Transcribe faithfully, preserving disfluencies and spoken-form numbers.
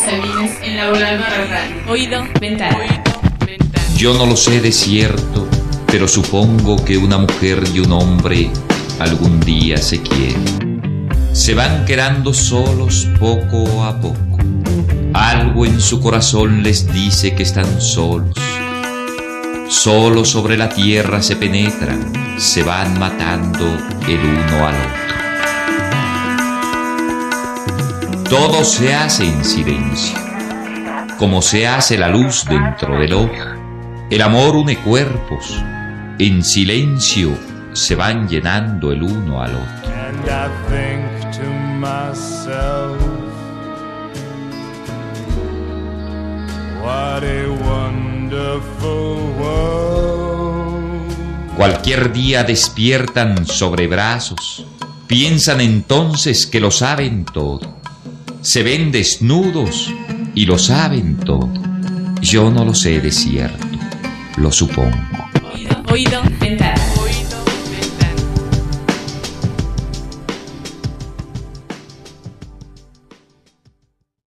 Sabines en la voladora radio. Oído, Ventana. oído, ventana. Yo no lo sé de cierto, pero supongo que una mujer y un hombre algún día se quieren. Se van quedando solos poco a poco. Algo en su corazón les dice que están solos. Solos sobre la tierra se penetran, se van matando el uno al otro. Todo se hace en silencio, como se hace la luz dentro del ojo. El amor une cuerpos, en silencio se van llenando el uno al otro. And I think to myself, what a wonderful world. Cualquier día despiertan sobre brazos, piensan entonces que lo saben todo. Se ven desnudos y lo saben todo. Yo no lo sé de cierto, lo supongo. Oído, oído, Ventana. oído.